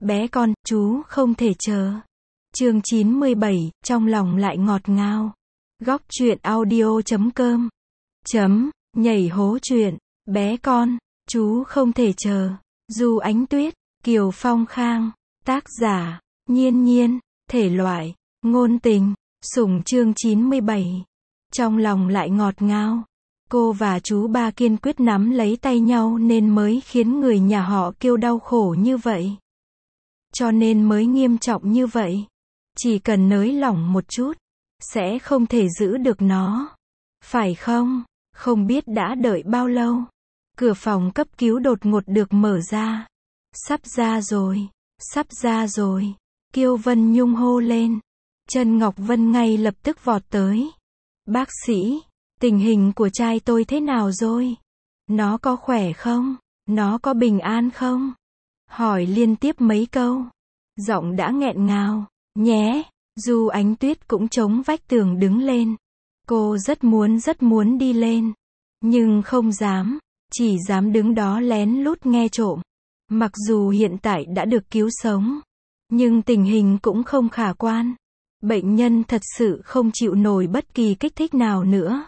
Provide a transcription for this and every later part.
bé con, chú không thể chờ. Chương 97, trong lòng lại ngọt ngào. Góc truyện audio.com Nhảy hố truyện, bé con, chú không thể chờ. Du Ánh Tuyết, Kiều Phong Khang, tác giả, Nhiên Nhiên, thể loại, ngôn tình, sủng. Chương 97, trong lòng lại ngọt ngào. Cô và chú ba kiên quyết nắm lấy tay nhau nên mới khiến người nhà họ Kiều đau khổ như vậy. Cho nên mới nghiêm trọng như vậy. Chỉ cần nới lỏng một chút, sẽ không thể giữ được nó. Phải không? Không biết đã đợi bao lâu. Cửa phòng cấp cứu đột ngột được mở ra. Sắp ra rồi, sắp ra rồi. Kiều Vân Nhung hô lên. Trần Ngọc Vân ngay lập tức vọt tới. Bác sĩ, tình hình của trai tôi thế nào rồi? Nó có khỏe không? Nó có bình an không? Hỏi liên tiếp mấy câu. Giọng đã nghẹn ngào. Nhé, Du Ánh Tuyết cũng chống vách tường đứng lên. Cô rất muốn đi lên. Nhưng không dám, chỉ dám đứng đó lén lút nghe trộm. Mặc dù hiện tại đã được cứu sống, nhưng tình hình cũng không khả quan. Bệnh nhân thật sự không chịu nổi bất kỳ kích thích nào nữa.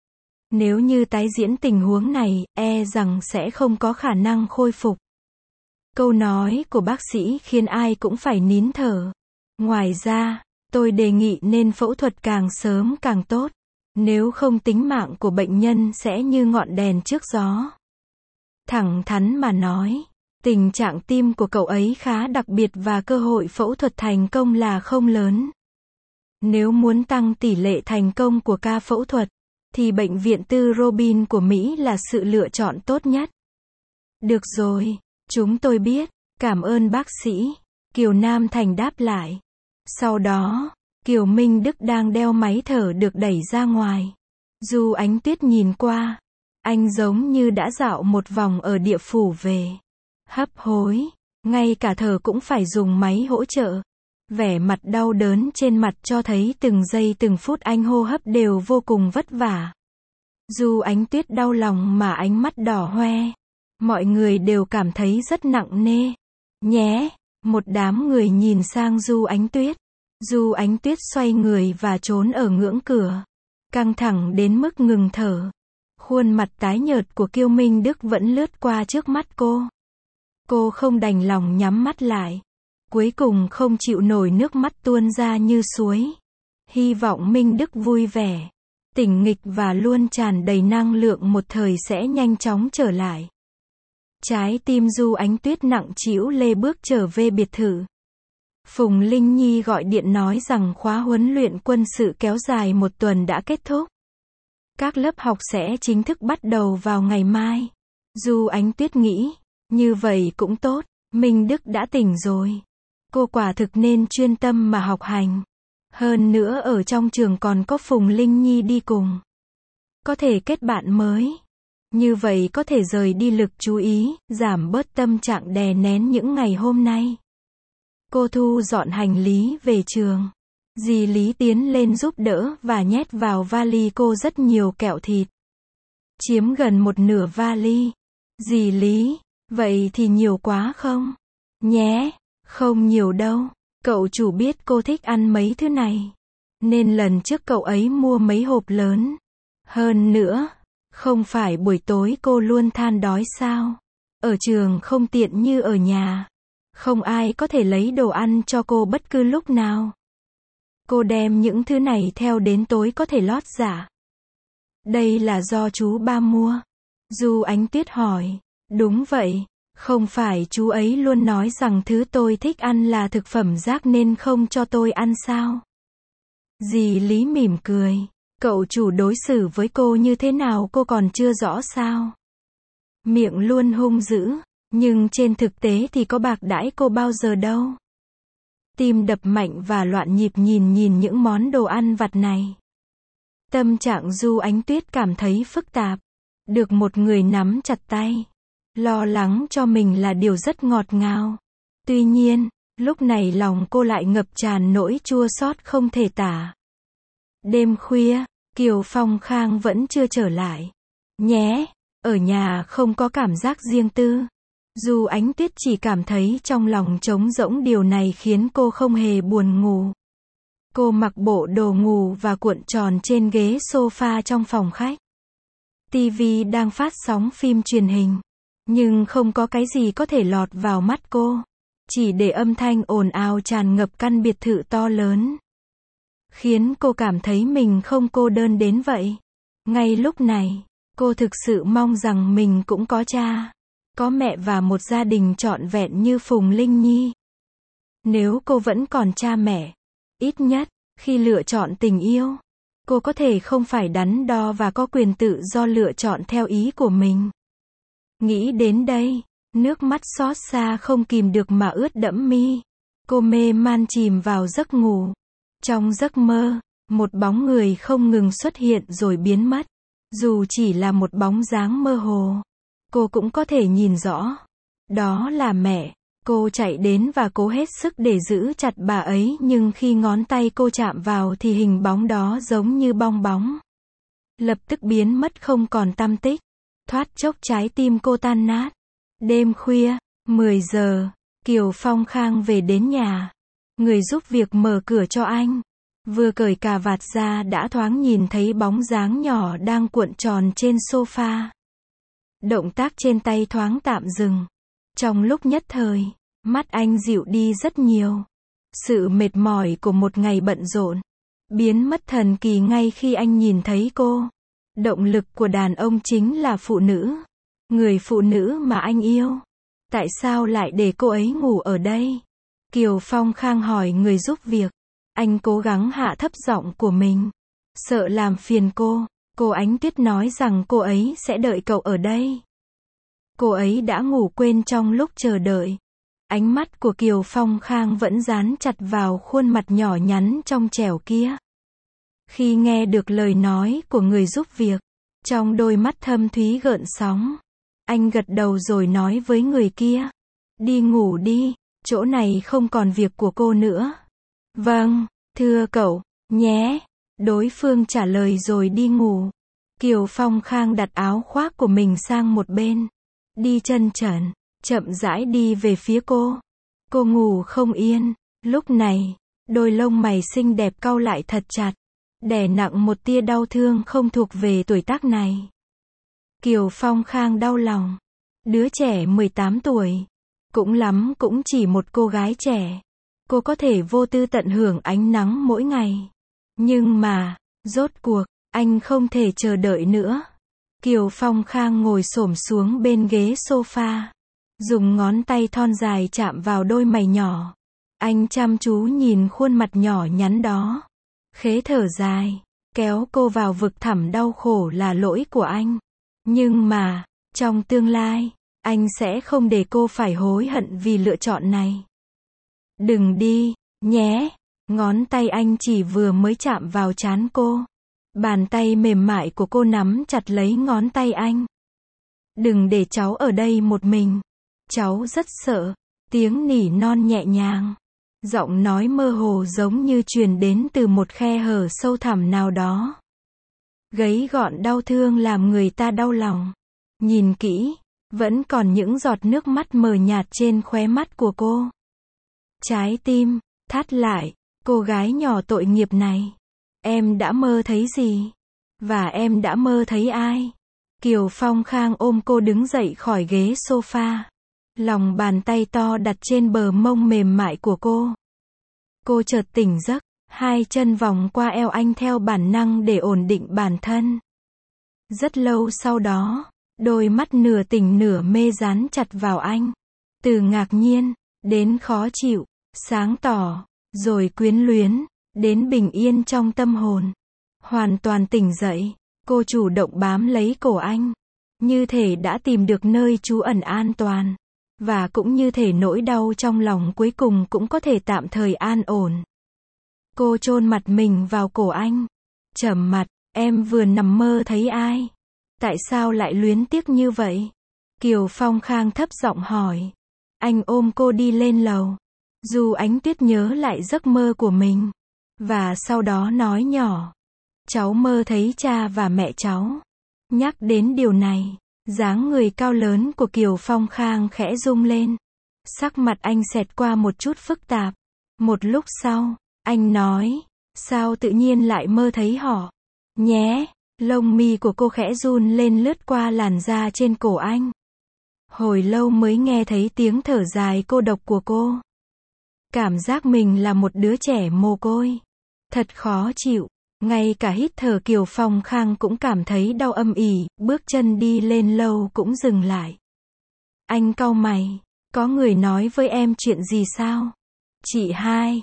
Nếu như tái diễn tình huống này, e rằng sẽ không có khả năng khôi phục. Câu nói của bác sĩ khiến ai cũng phải nín thở. Ngoài ra, tôi đề nghị nên phẫu thuật càng sớm càng tốt. Nếu không tính mạng của bệnh nhân sẽ như ngọn đèn trước gió. Thẳng thắn mà nói, tình trạng tim của cậu ấy khá đặc biệt và cơ hội phẫu thuật thành công là không lớn. Nếu muốn tăng tỷ lệ thành công của ca phẫu thuật, thì bệnh viện tư Robin của Mỹ là sự lựa chọn tốt nhất. Được rồi, chúng tôi biết, cảm ơn bác sĩ. Kiều Nam Thành đáp lại. Sau đó, Kiều Minh Đức đang đeo máy thở được đẩy ra ngoài. Du Ánh Tuyết nhìn qua. Anh giống như đã dạo một vòng ở địa phủ về. Hấp hối, ngay cả thở cũng phải dùng máy hỗ trợ. Vẻ mặt đau đớn trên mặt cho thấy từng giây từng phút anh hô hấp đều vô cùng vất vả. Du Ánh Tuyết đau lòng mà ánh mắt đỏ hoe. Mọi người đều cảm thấy rất nặng nề. Nhé, một đám người nhìn sang Du Ánh Tuyết. Du Ánh Tuyết xoay người và trốn ở ngưỡng cửa. Căng thẳng đến mức ngừng thở. Khuôn mặt tái nhợt của Kiều Minh Đức vẫn lướt qua trước mắt cô. Cô không đành lòng nhắm mắt lại. Cuối cùng không chịu nổi nước mắt tuôn ra như suối. Hy vọng Minh Đức vui vẻ, tỉnh nghịch và luôn tràn đầy năng lượng một thời sẽ nhanh chóng trở lại. Trái tim Du Ánh Tuyết nặng trĩu lê bước trở về biệt thự. Phùng Linh Nhi gọi điện nói rằng khóa huấn luyện quân sự kéo dài một tuần đã kết thúc. Các lớp học sẽ chính thức bắt đầu vào ngày mai. Du Ánh Tuyết nghĩ, như vậy cũng tốt, Minh Đức đã tỉnh rồi. Cô quả thực nên chuyên tâm mà học hành. Hơn nữa ở trong trường còn có Phùng Linh Nhi đi cùng. Có thể kết bạn mới. Như vậy có thể rời đi lực chú ý, giảm bớt tâm trạng đè nén những ngày hôm nay. Cô thu dọn hành lý về trường. Dì Lý tiến lên giúp đỡ và nhét vào vali cô rất nhiều kẹo thịt. Chiếm gần một nửa vali. Dì Lý, vậy thì nhiều quá không? Nhé, không nhiều đâu. Cậu chủ biết cô thích ăn mấy thứ này. Nên lần trước cậu ấy mua mấy hộp lớn. Hơn nữa, không phải buổi tối cô luôn than đói sao? Ở trường không tiện như ở nhà. Không ai có thể lấy đồ ăn cho cô bất cứ lúc nào. Cô đem những thứ này theo đến tối có thể lót dạ. Đây là do chú ba mua. Du Ánh Tuyết hỏi. Đúng vậy, không phải chú ấy luôn nói rằng thứ tôi thích ăn là thực phẩm rác nên không cho tôi ăn sao? Dì Lý mỉm cười. Cậu chủ đối xử với cô như thế nào cô còn chưa rõ sao? Miệng luôn hung dữ, nhưng trên thực tế thì có bạc đãi cô bao giờ đâu. Tim đập mạnh và loạn nhịp nhìn những món đồ ăn vặt này. Tâm trạng Du Ánh Tuyết cảm thấy phức tạp. Được một người nắm chặt tay, lo lắng cho mình là điều rất ngọt ngào. Tuy nhiên, lúc này lòng cô lại ngập tràn nỗi chua xót không thể tả. Đêm khuya, Kiều Phong Khang vẫn chưa trở lại. Nhé, ở nhà không có cảm giác riêng tư. Dù Ánh Tuyết chỉ cảm thấy trong lòng trống rỗng, điều này khiến cô không hề buồn ngủ. Cô mặc bộ đồ ngủ và cuộn tròn trên ghế sofa trong phòng khách. TV đang phát sóng phim truyền hình, nhưng không có cái gì có thể lọt vào mắt cô, chỉ để âm thanh ồn ào tràn ngập căn biệt thự to lớn, khiến cô cảm thấy mình không cô đơn đến vậy. Ngay lúc này, cô thực sự mong rằng mình cũng có cha, có mẹ và một gia đình trọn vẹn như Phùng Linh Nhi. Nếu cô vẫn còn cha mẹ, ít nhất, khi lựa chọn tình yêu, cô có thể không phải đắn đo và có quyền tự do lựa chọn theo ý của mình. Nghĩ đến đây, nước mắt xót xa không kìm được mà ướt đẫm mi. Cô mê man chìm vào giấc ngủ. Trong giấc mơ, một bóng người không ngừng xuất hiện rồi biến mất. Dù chỉ là một bóng dáng mơ hồ, cô cũng có thể nhìn rõ. Đó là mẹ. Cô chạy đến và cố hết sức để giữ chặt bà ấy, nhưng khi ngón tay cô chạm vào thì hình bóng đó giống như bong bóng, lập tức biến mất không còn tăm tích. Thoát chốc trái tim cô tan nát. Đêm khuya, 10 giờ, Kiều Phong Khang về đến nhà. Người giúp việc mở cửa cho anh. Vừa cởi cà vạt ra đã thoáng nhìn thấy bóng dáng nhỏ đang cuộn tròn trên sofa. Động tác trên tay thoáng tạm dừng. Trong lúc nhất thời, mắt anh dịu đi rất nhiều. Sự mệt mỏi của một ngày bận rộn biến mất thần kỳ ngay khi anh nhìn thấy cô. Động lực của đàn ông chính là phụ nữ. Người phụ nữ mà anh yêu. Tại sao lại để cô ấy ngủ ở đây? Kiều Phong Khang hỏi người giúp việc. Anh cố gắng hạ thấp giọng của mình. Sợ làm phiền cô Ánh Tuyết nói rằng cô ấy sẽ đợi cậu ở đây. Cô ấy đã ngủ quên trong lúc chờ đợi. Ánh mắt của Kiều Phong Khang vẫn dán chặt vào khuôn mặt nhỏ nhắn trong trẻo kia. Khi nghe được lời nói của người giúp việc, trong đôi mắt thâm thúy gợn sóng, anh gật đầu rồi nói với người kia. Đi ngủ đi, chỗ này không còn việc của cô nữa. Vâng, thưa cậu, nhé. Đối phương trả lời rồi đi ngủ. Kiều Phong Khang đặt áo khoác của mình sang một bên. Đi chân trần, chậm rãi đi về phía cô. Cô ngủ không yên. Lúc này, đôi lông mày xinh đẹp cau lại thật chặt, đè nặng một tia đau thương không thuộc về tuổi tác này. Kiều Phong Khang đau lòng. Đứa trẻ 18 tuổi. Cũng lắm cũng chỉ một cô gái trẻ. Cô có thể vô tư tận hưởng ánh nắng mỗi ngày. Nhưng mà, rốt cuộc, anh không thể chờ đợi nữa. Kiều Phong Khang ngồi xổm xuống bên ghế sofa. Dùng ngón tay thon dài chạm vào đôi mày nhỏ. Anh chăm chú nhìn khuôn mặt nhỏ nhắn đó. Khế thở dài. Kéo cô vào vực thẳm đau khổ là lỗi của anh. Nhưng mà, trong tương lai, anh sẽ không để cô phải hối hận vì lựa chọn này. Đừng đi, nhé. Ngón tay anh chỉ vừa mới chạm vào trán cô. Bàn tay mềm mại của cô nắm chặt lấy ngón tay anh. Đừng để cháu ở đây một mình. Cháu rất sợ. Tiếng nỉ non nhẹ nhàng. Giọng nói mơ hồ giống như truyền đến từ một khe hở sâu thẳm nào đó. Gấy gọn đau thương làm người ta đau lòng. Nhìn kỹ, vẫn còn những giọt nước mắt mờ nhạt trên khóe mắt của cô. Trái tim thắt lại. Cô gái nhỏ tội nghiệp này. Em đã mơ thấy gì? Và em đã mơ thấy ai? Kiều Phong Khang ôm cô đứng dậy khỏi ghế sofa. Lòng bàn tay to đặt trên bờ mông mềm mại của cô. Cô chợt tỉnh giấc, hai chân vòng qua eo anh theo bản năng để ổn định bản thân. Rất lâu sau đó, đôi mắt nửa tỉnh nửa mê dán chặt vào anh. Từ ngạc nhiên, đến khó chịu, sáng tỏ, rồi quyến luyến, đến bình yên trong tâm hồn. Hoàn toàn tỉnh dậy, cô chủ động bám lấy cổ anh. Như thể đã tìm được nơi trú ẩn an toàn. Và cũng như thể nỗi đau trong lòng cuối cùng cũng có thể tạm thời an ổn. Cô chôn mặt mình vào cổ anh. Trầm mặt, em vừa nằm mơ thấy ai? Tại sao lại luyến tiếc như vậy? Kiều Phong Khang thấp giọng hỏi. Anh ôm cô đi lên lầu. Dù Ánh Tuyết nhớ lại giấc mơ của mình. Và sau đó nói nhỏ. Cháu mơ thấy cha và mẹ cháu. Nhắc đến điều này, Dáng người cao lớn của Kiều Phong Khang khẽ rung lên. Sắc mặt anh xẹt qua một chút phức tạp. Một lúc sau, anh nói, sao tự nhiên lại mơ thấy họ? Nhé, lông mi của cô khẽ run lên lướt qua làn da trên cổ anh. Hồi lâu mới nghe thấy tiếng thở dài cô độc của cô. Cảm giác mình là một đứa trẻ mồ côi. Thật khó chịu. Ngay cả hít thở Kiều Phong Khang cũng cảm thấy đau âm ỉ, bước chân đi lên lâu cũng dừng lại. Anh cau mày, có người nói với em chuyện gì sao? Chị hai,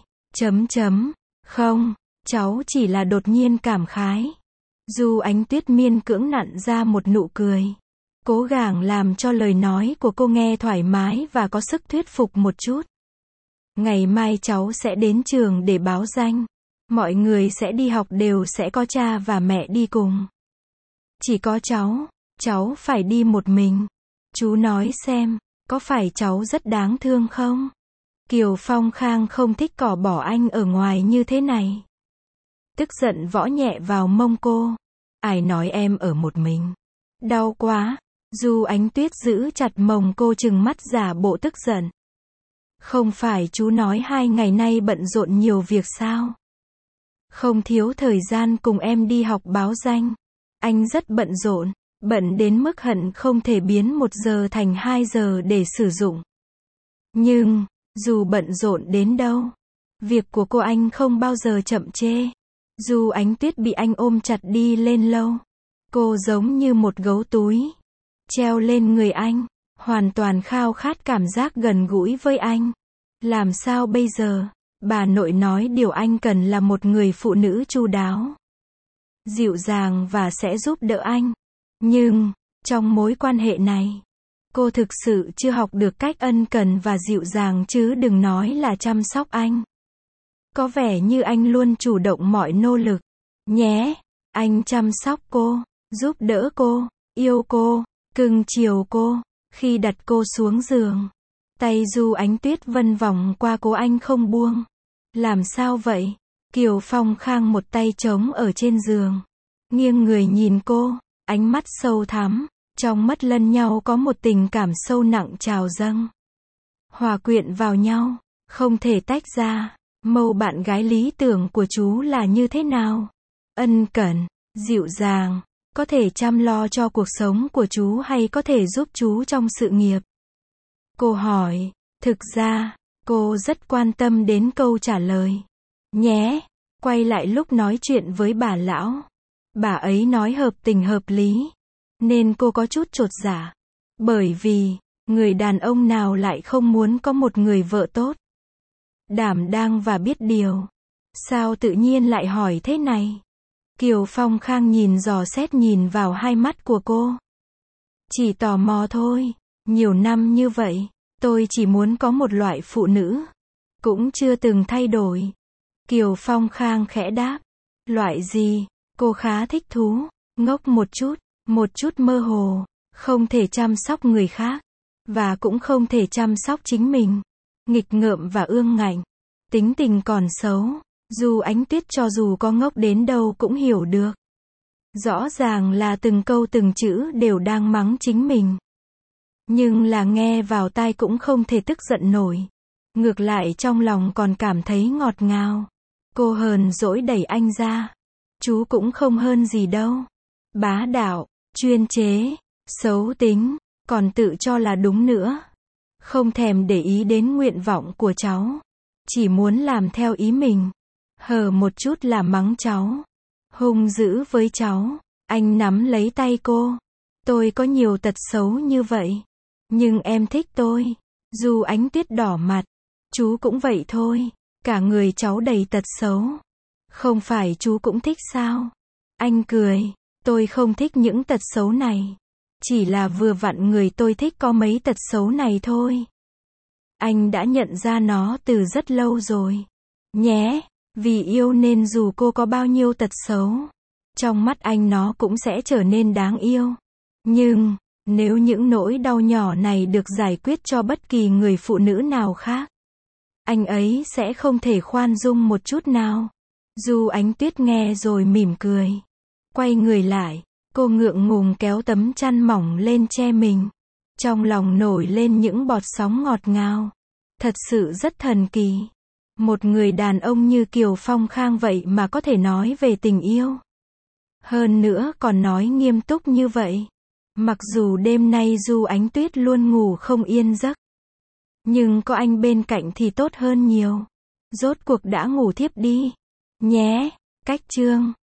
không, cháu chỉ là đột nhiên cảm khái. Du Ánh Tuyết miên cưỡng nặn ra một nụ cười. Cố gắng làm cho lời nói của cô nghe thoải mái và có sức thuyết phục một chút. Ngày mai cháu sẽ đến trường để báo danh. Mọi người sẽ đi học đều sẽ có cha và mẹ đi cùng. Chỉ có cháu phải đi một mình. Chú nói xem, có phải cháu rất đáng thương không? Kiều Phong Khang không thích cỏ bỏ anh ở ngoài như thế này. Tức giận võ nhẹ vào mông cô. Ai nói em ở một mình? Đau quá. Du Ánh Tuyết giữ chặt mông cô trừng mắt giả bộ tức giận. Không phải chú nói 2 ngày nay bận rộn nhiều việc sao? Không thiếu thời gian cùng em đi học báo danh. Anh rất bận rộn, bận đến mức hận không thể biến 1 giờ thành 2 giờ để sử dụng. Nhưng, dù bận rộn đến đâu, việc của cô anh không bao giờ chậm trễ. Du Ánh Tuyết bị anh ôm chặt đi lên lâu. Cô giống như một gấu túi, treo lên người anh, hoàn toàn khao khát cảm giác gần gũi với anh. Làm sao bây giờ? Bà nội nói điều anh cần là một người phụ nữ chu đáo, dịu dàng và sẽ giúp đỡ anh. Nhưng, trong mối quan hệ này, cô thực sự chưa học được cách ân cần và dịu dàng chứ đừng nói là chăm sóc anh. Có vẻ như anh luôn chủ động mọi nỗ lực. Nhé, anh chăm sóc cô, giúp đỡ cô, yêu cô, cưng chiều cô. Khi đặt cô xuống giường, tay Du Ánh Tuyết vân vòng qua cổ anh không buông. Làm sao vậy? Kiều Phong Khang một tay trống ở trên giường, nghiêng người nhìn cô, ánh mắt sâu thẳm, trong mắt lẫn nhau có một tình cảm sâu nặng trào dâng. Hòa quyện vào nhau, không thể tách ra. Mâu bạn gái lý tưởng của chú là như thế nào? Ân cần, dịu dàng, có thể chăm lo cho cuộc sống của chú hay có thể giúp chú trong sự nghiệp? Cô hỏi, thực ra, cô rất quan tâm đến câu trả lời. Nhé, quay lại lúc nói chuyện với bà lão. Bà ấy nói hợp tình hợp lý, nên cô có chút chột dạ. Bởi vì, người đàn ông nào lại không muốn có một người vợ tốt, đảm đang và biết điều. Sao tự nhiên lại hỏi thế này? Kiều Phong Khang nhìn dò xét nhìn vào hai mắt của cô. Chỉ tò mò thôi, nhiều năm như vậy, tôi chỉ muốn có một loại phụ nữ, cũng chưa từng thay đổi. Kiều Phong Khang khẽ đáp. Loại gì? Cô khá thích thú, ngốc một chút mơ hồ, không thể chăm sóc người khác, và cũng không thể chăm sóc chính mình. Nghịch ngợm và ương ngạnh, tính tình còn xấu. Du Ánh Tuyết cho dù có ngốc đến đâu cũng hiểu được. Rõ ràng là từng câu từng chữ đều đang mắng chính mình. Nhưng là nghe vào tai cũng không thể tức giận nổi. Ngược lại trong lòng còn cảm thấy ngọt ngào. Cô hờn dỗi đẩy anh ra. Chú cũng không hơn gì đâu. Bá đạo, chuyên chế, xấu tính, còn tự cho là đúng nữa. Không thèm để ý đến nguyện vọng của cháu. Chỉ muốn làm theo ý mình. Hờ một chút là mắng cháu. Hung dữ với cháu. Anh nắm lấy tay cô. Tôi có nhiều tật xấu như vậy. Nhưng em thích tôi. Du Ánh Tuyết đỏ mặt. Chú cũng vậy thôi. Cả người cháu đầy tật xấu. Không phải chú cũng thích sao? Anh cười. Tôi không thích những tật xấu này. Chỉ là vừa vặn người tôi thích có mấy tật xấu này thôi. Anh đã nhận ra nó từ rất lâu rồi. Nhé, vì yêu nên dù cô có bao nhiêu tật xấu, trong mắt anh nó cũng sẽ trở nên đáng yêu. Nhưng, nếu những nỗi đau nhỏ này được giải quyết cho bất kỳ người phụ nữ nào khác, anh ấy sẽ không thể khoan dung một chút nào. Du Ánh Tuyết nghe rồi mỉm cười. Quay người lại, Cô ngượng ngùng kéo tấm chăn mỏng lên che mình. Trong lòng nổi lên những bọt sóng ngọt ngào. Thật sự rất thần kỳ. Một người đàn ông như Kiều Phong Khang vậy mà có thể nói về tình yêu. Hơn nữa còn nói nghiêm túc như vậy. Mặc dù đêm nay Du Ánh Tuyết luôn ngủ không yên giấc. Nhưng có anh bên cạnh thì tốt hơn nhiều. Rốt cuộc đã ngủ thiếp đi. Nhé. Cách chương